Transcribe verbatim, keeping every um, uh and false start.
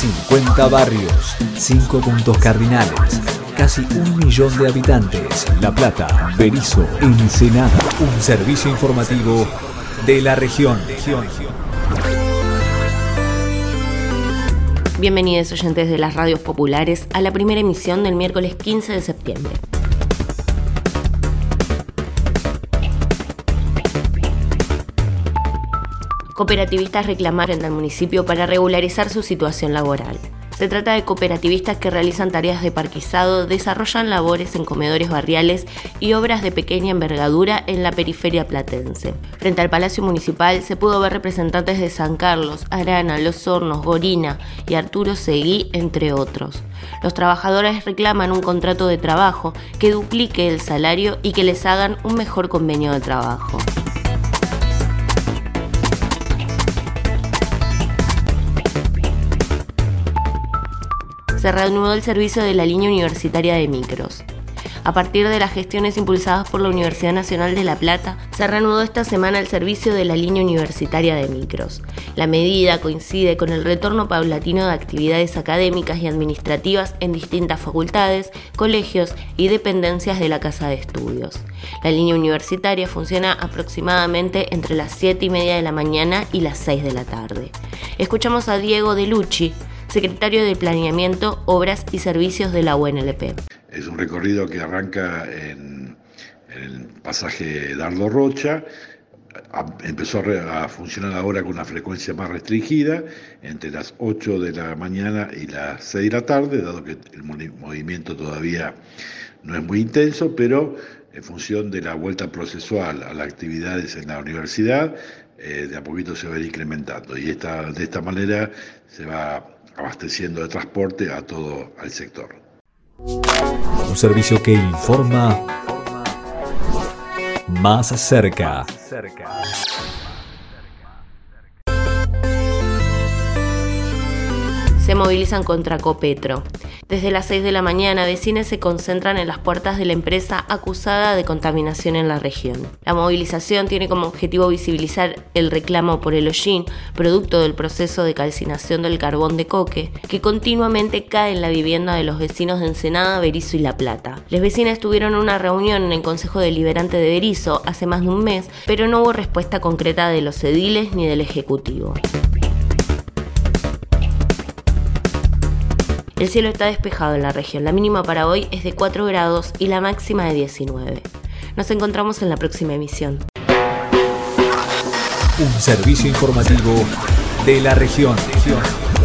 cincuenta barrios, cinco puntos cardinales, casi un millón de habitantes. La Plata, Berisso, Ensenada. Un servicio informativo de la región. Bienvenidos oyentes de las radios populares a la primera emisión del miércoles quince de septiembre. Cooperativistas reclamaron al municipio para regularizar su situación laboral. Se trata de cooperativistas que realizan tareas de parquizado, desarrollan labores en comedores barriales y obras de pequeña envergadura en la periferia platense. Frente al Palacio Municipal se pudo ver representantes de San Carlos, Arana, Los Hornos, Gorina y Arturo Seguí, entre otros. Los trabajadores reclaman un contrato de trabajo que duplique el salario y que les hagan un mejor convenio de trabajo. Se reanudó el servicio de la línea universitaria de micros. A partir de las gestiones impulsadas por la Universidad Nacional de La Plata, se reanudó esta semana el servicio de la línea universitaria de micros. La medida coincide con el retorno paulatino de actividades académicas y administrativas en distintas facultades, colegios y dependencias de la Casa de Estudios. La línea universitaria funciona aproximadamente entre las siete y media de la mañana y las seis de la tarde. Escuchamos a Diego De Lucci, secretario de Planeamiento, Obras y Servicios de la U N L P. Es un recorrido que arranca en, en el pasaje Dardo Rocha, a, empezó a, re, a funcionar ahora con una frecuencia más restringida, entre las ocho de la mañana y las seis de la tarde, dado que el movimiento todavía no es muy intenso, pero en función de la vuelta procesual a las actividades en la universidad, eh, de a poquito se va a ir incrementando, y esta, de esta manera se va abasteciendo de transporte a todo el sector. Un servicio que informa más cerca. Se movilizan contra Copetro. Desde las seis de la mañana, vecinos se concentran en las puertas de la empresa acusada de contaminación en la región. La movilización tiene como objetivo visibilizar el reclamo por el hollín, producto del proceso de calcinación del carbón de coque, que continuamente cae en la vivienda de los vecinos de Ensenada, Berisso y La Plata. Las vecinas tuvieron una reunión en el Consejo Deliberante de Berisso hace más de un mes, pero no hubo respuesta concreta de los ediles ni del Ejecutivo. El cielo está despejado en la región. La mínima para hoy es de cuatro grados y la máxima de diecinueve. Nos encontramos en la próxima emisión. Un servicio informativo de la región.